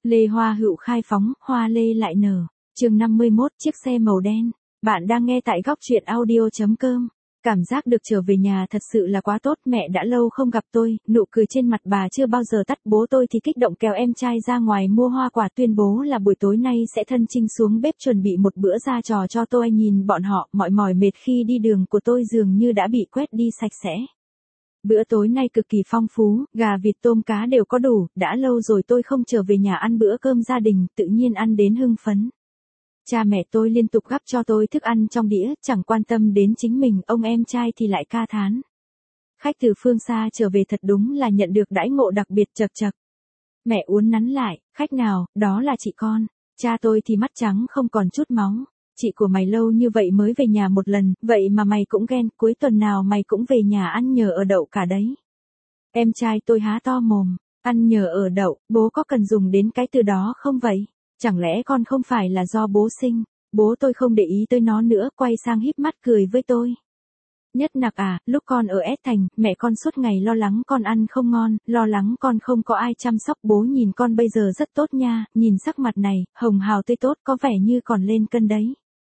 Lê hoa hựu khai phóng, hoa lê lại nở. Chương 51, chiếc xe màu đen. Bạn đang nghe tại góc truyện audio.com. Cảm giác được trở về nhà thật sự là quá tốt, mẹ đã lâu không gặp tôi, nụ cười trên mặt bà chưa bao giờ tắt. Bố tôi thì kích động kéo em trai ra ngoài mua hoa quả, tuyên bố là buổi tối nay sẽ thân chinh xuống bếp chuẩn bị một bữa ra trò cho tôi. Nhìn bọn họ mỏi mệt khi đi đường của tôi dường như đã bị quét đi sạch sẽ. Bữa tối nay cực kỳ phong phú, gà vịt tôm cá đều có đủ, đã lâu rồi tôi không trở về nhà ăn bữa cơm gia đình, tự nhiên ăn đến hưng phấn. Cha mẹ tôi liên tục gắp cho tôi thức ăn trong đĩa, chẳng quan tâm đến chính mình, ông em trai thì lại ca thán. Khách từ phương xa trở về thật đúng là nhận được đãi ngộ đặc biệt. Chật chật. Mẹ uốn nắn lại, khách nào, đó là chị con. Cha tôi thì mắt trắng không còn chút máu. Chị của mày lâu như vậy mới về nhà một lần, vậy mà mày cũng ghen, cuối tuần nào mày cũng về nhà ăn nhờ ở đậu cả đấy. Em trai tôi há to mồm, ăn nhờ ở đậu, bố có cần dùng đến cái từ đó không vậy? Chẳng lẽ con không phải là do bố sinh? Bố tôi không để ý tới nó nữa, quay sang híp mắt cười với tôi. Nhất Nặc à, lúc con ở S Thành, mẹ con suốt ngày lo lắng con ăn không ngon, lo lắng con không có ai chăm sóc. Bố nhìn con bây giờ rất tốt nha, nhìn sắc mặt này, hồng hào tươi tốt, có vẻ như còn lên cân đấy.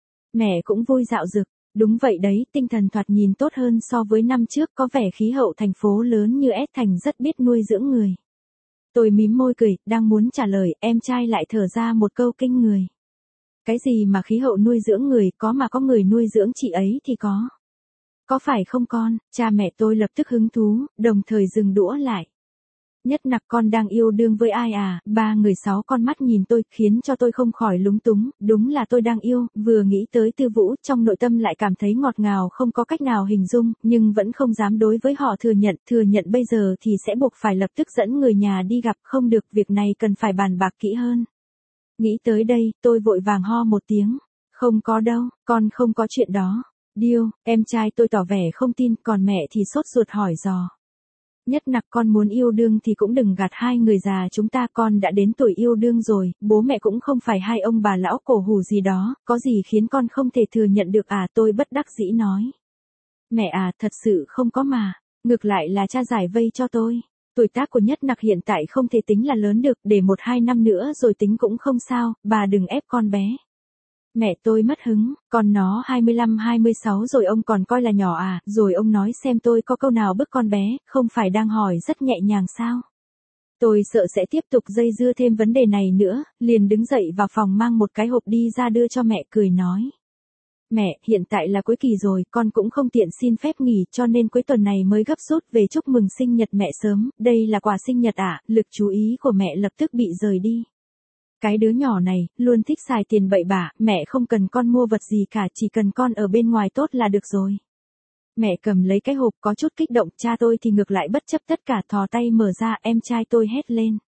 Mẹ cũng vui dạo dực, đúng vậy đấy, tinh thần thoạt nhìn tốt hơn so với năm trước, có vẻ khí hậu thành phố lớn như S Thành rất biết nuôi dưỡng người. Tôi mím môi cười, đang muốn trả lời, em trai lại thở ra một câu kinh người. Cái gì mà khí hậu nuôi dưỡng người, có mà có người nuôi dưỡng chị ấy thì có. Có phải không con? Cha mẹ tôi lập tức hứng thú, đồng thời dừng đũa lại. Nhất Nặc con đang yêu đương với ai à? Ba người sáu con mắt nhìn tôi, khiến cho tôi không khỏi lúng túng, đúng là tôi đang yêu. Vừa nghĩ tới Tư Vũ, trong nội tâm lại cảm thấy ngọt ngào không có cách nào hình dung, nhưng vẫn không dám đối với họ thừa nhận bây giờ thì sẽ buộc phải lập tức dẫn người nhà đi gặp, không được, việc này cần phải bàn bạc kỹ hơn. Nghĩ tới đây, tôi vội vàng ho một tiếng, không có đâu, con không có chuyện đó. Điêu, em trai tôi tỏ vẻ không tin, còn mẹ thì sốt ruột hỏi dò. Nhất Nặc con muốn yêu đương thì cũng đừng gạt hai người già chúng ta, con đã đến tuổi yêu đương rồi, bố mẹ cũng không phải hai ông bà lão cổ hủ gì đó, có gì khiến con không thể thừa nhận được à? Tôi bất đắc dĩ nói. Mẹ à, thật sự không có mà, ngược lại là cha giải vây cho tôi. Tuổi tác của Nhất Nặc hiện tại không thể tính là lớn được, để 1-2 năm nữa rồi tính cũng không sao, bà đừng ép con bé. Mẹ tôi mất hứng, con nó 25-26 rồi ông còn coi là nhỏ à? Rồi ông nói xem tôi có câu nào bức con bé, không phải đang hỏi rất nhẹ nhàng sao? Tôi sợ sẽ tiếp tục dây dưa thêm vấn đề này nữa, liền đứng dậy vào phòng mang một cái hộp đi ra đưa cho mẹ, cười nói. Mẹ, hiện tại là cuối kỳ rồi, con cũng không tiện xin phép nghỉ, cho nên cuối tuần này mới gấp rút về chúc mừng sinh nhật mẹ sớm. Đây là quà sinh nhật à? Lực chú ý của mẹ lập tức bị rời đi. Cái đứa nhỏ này, luôn thích xài tiền bậy bạ, mẹ không cần con mua vật gì cả, chỉ cần con ở bên ngoài tốt là được rồi. Mẹ cầm lấy cái hộp có chút kích động, cha tôi thì ngược lại bất chấp tất cả, thò tay mở ra, em trai tôi hét lên.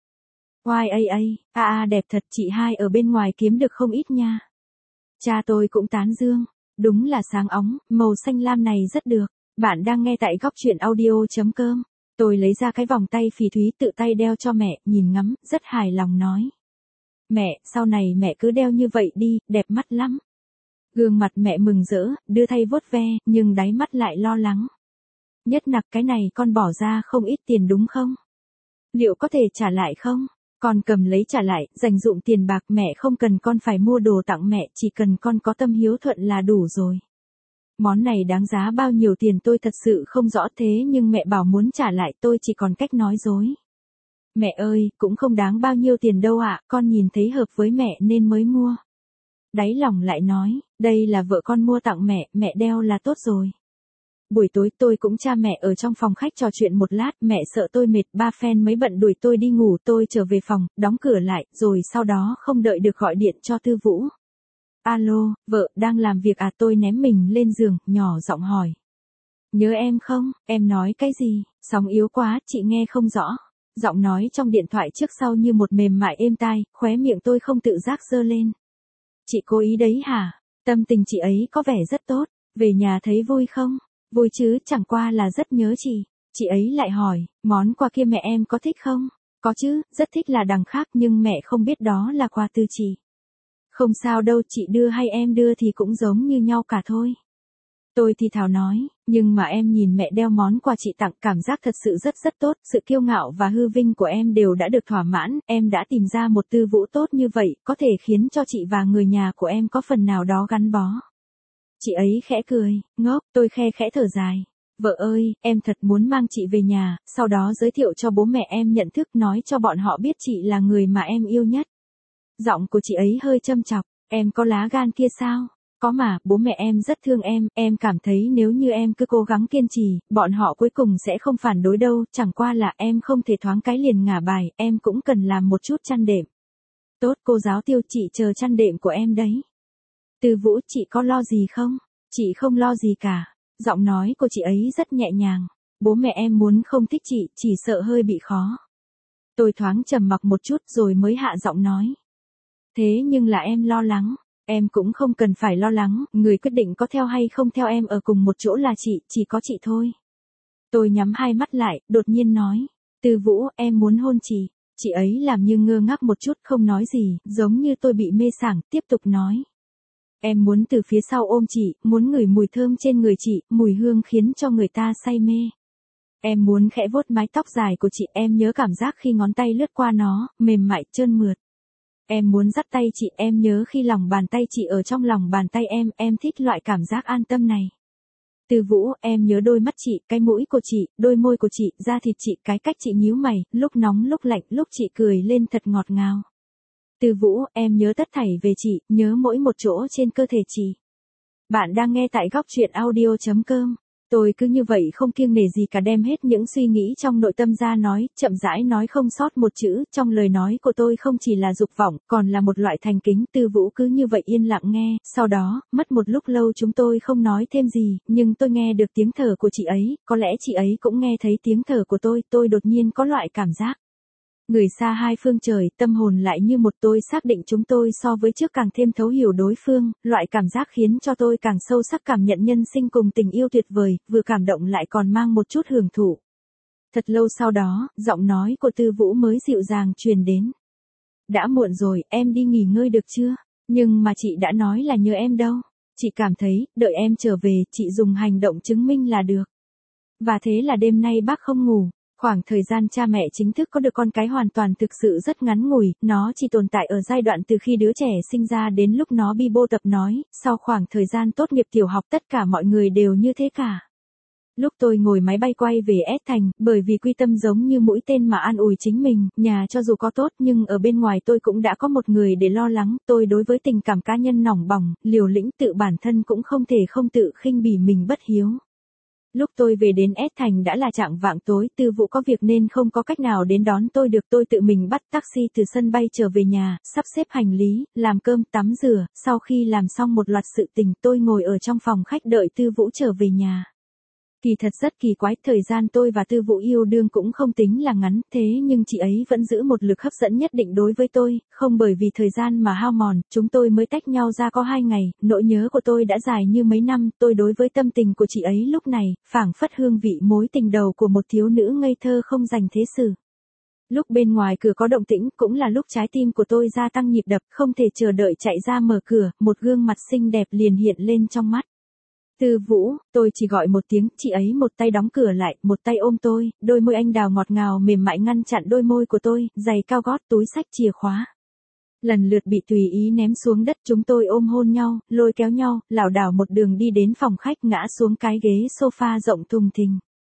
Đẹp thật, chị hai ở bên ngoài kiếm được không ít nha. Cha tôi cũng tán dương, đúng là sáng óng, màu xanh lam này rất được. Bạn đang nghe tại góc truyện audio.com. Tôi lấy ra cái vòng tay phỉ thúy tự tay đeo cho mẹ, nhìn ngắm, rất hài lòng nói. Mẹ, sau này mẹ cứ đeo như vậy đi, đẹp mắt lắm. Gương mặt mẹ mừng rỡ, đưa tay vuốt ve, nhưng đáy mắt lại lo lắng. Nhất Nặc, cái này con bỏ ra không ít tiền đúng không? Liệu có thể trả lại không? Con cầm lấy trả lại, dành dụm tiền bạc, mẹ không cần con phải mua đồ tặng mẹ, chỉ cần con có tâm hiếu thuận là đủ rồi. Món này đáng giá bao nhiêu tiền tôi thật sự không rõ, thế nhưng mẹ bảo muốn trả lại, tôi chỉ còn cách nói dối. Mẹ ơi, cũng không đáng bao nhiêu tiền đâu ạ, con nhìn thấy hợp với mẹ nên mới mua. Đáy lòng lại nói, đây là vợ con mua tặng mẹ, mẹ đeo là tốt rồi. Buổi tối tôi cũng cha mẹ ở trong phòng khách trò chuyện một lát, mẹ sợ tôi mệt, ba phen mới bận đuổi tôi đi ngủ, tôi trở về phòng, đóng cửa lại, rồi sau đó không đợi được gọi điện cho Tư Vũ. Alo, vợ, đang làm việc à? Tôi ném mình lên giường, nhỏ giọng hỏi. Nhớ em không? Em nói cái gì? Sóng yếu quá, chị nghe không rõ. Giọng nói trong điện thoại trước sau như một mềm mại êm tai, khóe miệng tôi không tự giác giơ lên. Chị cố ý đấy hả? Tâm tình chị ấy có vẻ rất tốt, về nhà thấy vui không? Vui chứ, chẳng qua là rất nhớ chị. Chị ấy lại hỏi, món quà kia mẹ em có thích không? Có chứ, rất thích là đằng khác, nhưng mẹ không biết đó là quà từ chị. Không sao đâu, chị đưa hay em đưa thì cũng giống như nhau cả thôi. Tôi thì thào nói, nhưng mà em nhìn mẹ đeo món quà chị tặng, cảm giác thật sự rất rất tốt, sự kiêu ngạo và hư vinh của em đều đã được thỏa mãn, em đã tìm ra một Tư Vũ tốt như vậy, có thể khiến cho chị và người nhà của em có phần nào đó gắn bó. Chị ấy khẽ cười, ngốc, tôi khe khẽ thở dài. Vợ ơi, em thật muốn mang chị về nhà, sau đó giới thiệu cho bố mẹ em nhận thức, nói cho bọn họ biết chị là người mà em yêu nhất. Giọng của chị ấy hơi châm chọc, em có lá gan kia sao? Có mà, bố mẹ em rất thương em cảm thấy nếu như em cứ cố gắng kiên trì, bọn họ cuối cùng sẽ không phản đối đâu, chẳng qua là em không thể thoáng cái liền ngả bài, em cũng cần làm một chút chăn đệm. Tốt, cô giáo Tiêu, chị chờ chăn đệm của em đấy. Tư Vũ, chị có lo gì không? Chị không lo gì cả. Giọng nói của chị ấy rất nhẹ nhàng. Bố mẹ em muốn không thích chị, chỉ sợ hơi bị khó. Tôi thoáng trầm mặc một chút rồi mới hạ giọng nói. Thế nhưng là em lo lắng. Em cũng không cần phải lo lắng, người quyết định có theo hay không theo em ở cùng một chỗ là chị, chỉ có chị thôi. Tôi nhắm hai mắt lại, đột nhiên nói. Tư Vũ, em muốn hôn chị. Chị ấy làm như ngơ ngác một chút không nói gì, giống như tôi bị mê sảng, tiếp tục nói. Em muốn từ phía sau ôm chị, muốn ngửi mùi thơm trên người chị, mùi hương khiến cho người ta say mê. Em muốn khẽ vuốt mái tóc dài của chị, em nhớ cảm giác khi ngón tay lướt qua nó, mềm mại, trơn mượt. Em muốn dắt tay chị, em nhớ khi lòng bàn tay chị ở trong lòng bàn tay em thích loại cảm giác an tâm này. Tư Vũ, em nhớ đôi mắt chị, cái mũi của chị, đôi môi của chị, da thịt chị, cái cách chị nhíu mày, lúc nóng lúc lạnh, lúc chị cười lên thật ngọt ngào. Tư Vũ, em nhớ tất thảy về chị, nhớ mỗi một chỗ trên cơ thể chị. Bạn đang nghe tại góc truyện audio.com. Tôi cứ như vậy không kiêng nể gì cả đem hết những suy nghĩ trong nội tâm ra nói, chậm rãi nói không sót một chữ, trong lời nói của tôi không chỉ là dục vọng, còn là một loại thành kính. Tư Vũ cứ như vậy yên lặng nghe, sau đó, mất một lúc lâu chúng tôi không nói thêm gì, nhưng tôi nghe được tiếng thở của chị ấy, có lẽ chị ấy cũng nghe thấy tiếng thở của tôi đột nhiên có loại cảm giác. Người xa hai phương trời, tâm hồn lại như một, tôi xác định chúng tôi so với trước càng thêm thấu hiểu đối phương, loại cảm giác khiến cho tôi càng sâu sắc cảm nhận nhân sinh cùng tình yêu tuyệt vời, vừa cảm động lại còn mang một chút hưởng thụ. Thật lâu sau đó, giọng nói của Tư Vũ mới dịu dàng truyền đến. Đã muộn rồi, em đi nghỉ ngơi được chưa? Nhưng mà chị đã nói là nhớ em đâu. Chị cảm thấy, đợi em trở về, chị dùng hành động chứng minh là được. Và thế là đêm nay bác không ngủ. Khoảng thời gian cha mẹ chính thức có được con cái hoàn toàn thực sự rất ngắn ngủi, nó chỉ tồn tại ở giai đoạn từ khi đứa trẻ sinh ra đến lúc nó bi bô tập nói, sau khoảng thời gian tốt nghiệp tiểu học tất cả mọi người đều như thế cả. Lúc tôi ngồi máy bay quay về S Thành, bởi vì quy tâm giống như mũi tên mà an ủi chính mình, nhà cho dù có tốt nhưng ở bên ngoài tôi cũng đã có một người để lo lắng, tôi đối với tình cảm cá nhân nỏng bỏng, liều lĩnh tự bản thân cũng không thể không tự khinh bỉ mình bất hiếu. Lúc tôi về đến S Thành đã là chạng vạng tối, Tư Vũ có việc nên không có cách nào đến đón tôi được, tôi tự mình bắt taxi từ sân bay trở về nhà, sắp xếp hành lý, làm cơm, tắm rửa, sau khi làm xong một loạt sự tình tôi ngồi ở trong phòng khách đợi Tư Vũ trở về nhà. Kỳ thật rất kỳ quái, thời gian tôi và Tư Vũ yêu đương cũng không tính là ngắn, thế nhưng chị ấy vẫn giữ một lực hấp dẫn nhất định đối với tôi, không bởi vì thời gian mà hao mòn, chúng tôi mới tách nhau ra có 2 ngày, nỗi nhớ của tôi đã dài như mấy năm, tôi đối với tâm tình của chị ấy lúc này, phảng phất hương vị mối tình đầu của một thiếu nữ ngây thơ không dành thế sự. Lúc bên ngoài cửa có động tĩnh, cũng là lúc trái tim của tôi gia tăng nhịp đập, không thể chờ đợi chạy ra mở cửa, một gương mặt xinh đẹp liền hiện lên trong mắt. Tư Vũ, tôi chỉ gọi một tiếng, chị ấy một tay đóng cửa lại, một tay ôm tôi, đôi môi anh đào ngọt ngào mềm mại ngăn chặn đôi môi của tôi, giày cao gót, túi xách, chìa khóa. Lần lượt bị tùy ý ném xuống đất, chúng tôi ôm hôn nhau, lôi kéo nhau, lảo đảo một đường đi đến phòng khách, ngã xuống cái ghế sofa rộng thùng thình.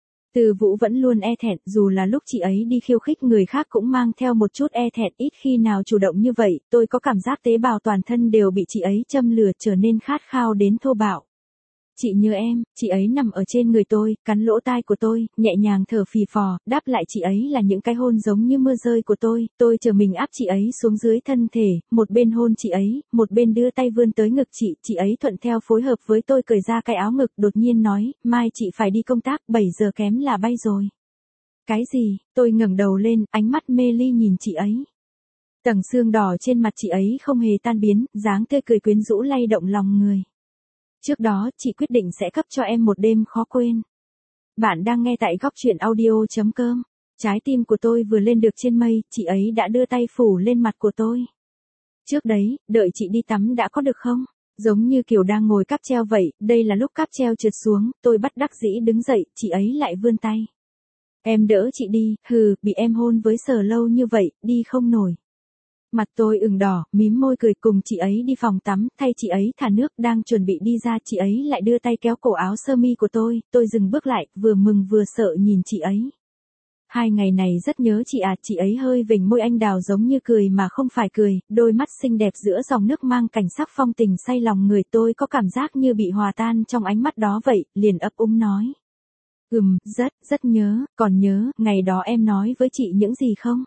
Tư Vũ vẫn luôn e thẹn, dù là lúc chị ấy đi khiêu khích người khác cũng mang theo một chút e thẹn, ít khi nào chủ động như vậy, tôi có cảm giác tế bào toàn thân đều bị chị ấy châm lửa trở nên khát khao đến thô bạo. Chị nhớ em, chị ấy nằm ở trên người tôi, cắn lỗ tai của tôi, nhẹ nhàng thở phì phò, đáp lại chị ấy là những cái hôn giống như mưa rơi của tôi chờ mình áp chị ấy xuống dưới thân thể, một bên hôn chị ấy, một bên đưa tay vươn tới ngực chị ấy thuận theo phối hợp với tôi cởi ra cái áo ngực, đột nhiên nói, mai chị phải đi công tác, 7 giờ kém là bay rồi. Cái gì? Tôi ngẩng đầu lên, ánh mắt mê ly nhìn chị ấy. Tầng xương đỏ trên mặt chị ấy không hề tan biến, dáng tươi cười quyến rũ lay động lòng người. Trước đó, chị quyết định sẽ cấp cho em một đêm khó quên. Bạn đang nghe tại góc truyện audio.com. Trái tim của tôi vừa lên được trên mây, chị ấy đã đưa tay phủ lên mặt của tôi. Trước đấy, đợi chị đi tắm đã có được không? Giống như kiểu đang ngồi cáp treo vậy, đây là lúc cáp treo trượt xuống, tôi bất đắc dĩ đứng dậy, chị ấy lại vươn tay. Em đỡ chị đi, hừ, bị em hôn với sờ lâu như vậy, đi không nổi. Mặt tôi ửng đỏ, mím môi cười cùng chị ấy đi phòng tắm, thay chị ấy thả nước, đang chuẩn bị đi ra, chị ấy lại đưa tay kéo cổ áo sơ mi của tôi dừng bước lại, vừa mừng vừa sợ nhìn chị ấy. 2 ngày này rất nhớ chị à, chị ấy hơi vểnh môi anh đào giống như cười mà không phải cười, đôi mắt xinh đẹp giữa dòng nước mang cảnh sắc phong tình say lòng người, tôi có cảm giác như bị hòa tan trong ánh mắt đó vậy, liền ấp úng nói. Rất nhớ, còn nhớ, ngày đó em nói với chị những gì không?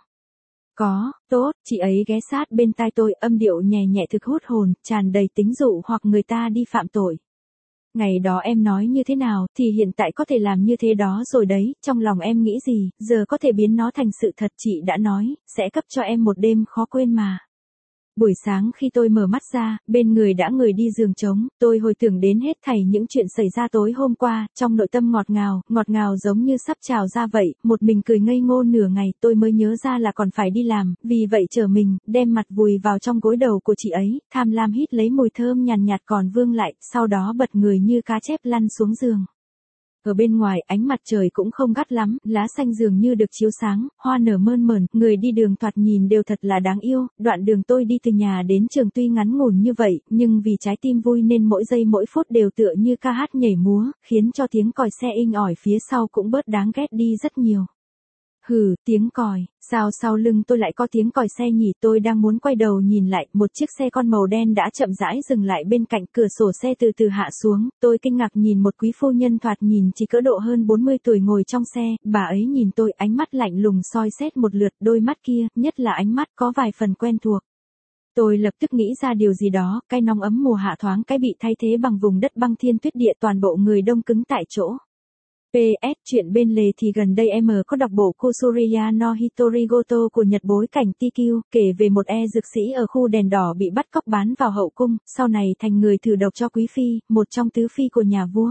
Có, tốt, chị ấy ghé sát bên tai tôi, âm điệu nhẹ nhẹ thực hút hồn, tràn đầy tính dụ hoặc người ta đi phạm tội. Ngày đó em nói như thế nào, thì hiện tại có thể làm như thế đó rồi đấy, trong lòng em nghĩ gì, giờ có thể biến nó thành sự thật, chị đã nói, sẽ cấp cho em một đêm khó quên mà. Buổi sáng khi tôi mở mắt ra, bên người đã người đi giường trống, tôi hồi tưởng đến hết thảy những chuyện xảy ra tối hôm qua, trong nội tâm ngọt ngào giống như sắp trào ra vậy, một mình cười ngây ngô nửa ngày, tôi mới nhớ ra là còn phải đi làm, vì vậy trở mình, đem mặt vùi vào trong gối đầu của chị ấy, tham lam hít lấy mùi thơm nhàn nhạt còn vương lại, sau đó bật người như cá chép lăn xuống giường. Ở bên ngoài ánh mặt trời cũng không gắt lắm, lá xanh dường như được chiếu sáng, hoa nở mơn mởn, người đi đường thoạt nhìn đều thật là đáng yêu, đoạn đường tôi đi từ nhà đến trường tuy ngắn ngủn như vậy, nhưng vì trái tim vui nên mỗi giây mỗi phút đều tựa như ca hát nhảy múa, khiến cho tiếng còi xe inh ỏi phía sau cũng bớt đáng ghét đi rất nhiều. Hừ, tiếng còi, sao sau lưng tôi lại có tiếng còi xe nhỉ, tôi đang muốn quay đầu nhìn lại, một chiếc xe con màu đen đã chậm rãi dừng lại bên cạnh, cửa sổ xe từ từ hạ xuống, tôi kinh ngạc nhìn một quý phu nhân thoạt nhìn chỉ cỡ độ hơn 40 tuổi ngồi trong xe, bà ấy nhìn tôi ánh mắt lạnh lùng soi xét một lượt, đôi mắt kia, nhất là ánh mắt có vài phần quen thuộc. Tôi lập tức nghĩ ra điều gì đó, cái nóng ấm mùa hạ thoáng cái bị thay thế bằng vùng đất băng thiên tuyết địa, toàn bộ người đông cứng tại chỗ. PS, chuyện bên lề thì gần đây em có đọc bộ Kusuriya no Hitorigoto của Nhật bối cảnh TQ, kể về một dược sĩ ở khu đèn đỏ bị bắt cóc bán vào hậu cung, sau này thành người thử độc cho quý phi, một trong tứ phi của nhà vua.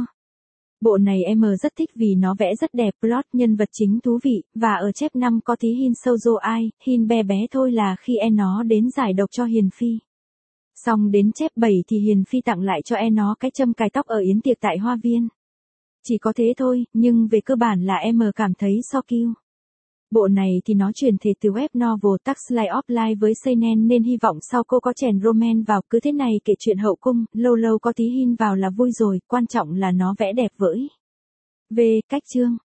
Bộ này em rất thích vì nó vẽ rất đẹp, plot nhân vật chính thú vị, và ở chép 5 có tí Hin Shoujo ai, Hin bé bé thôi là khi nó đến giải độc cho Hiền Phi. Xong đến chép 7 thì Hiền Phi tặng lại cho nó cái châm cài tóc ở yến tiệc tại hoa viên. Chỉ có thế thôi, nhưng về cơ bản là em cảm thấy so kiêu. Bộ này thì nó chuyển thể từ web novel Tắc Slice of Life với seinen nên hy vọng sau cô có chèn romance vào, cứ thế này kể chuyện hậu cung, lâu lâu có tí hin vào là vui rồi, quan trọng là nó vẽ đẹp vỡi. Về cách chương.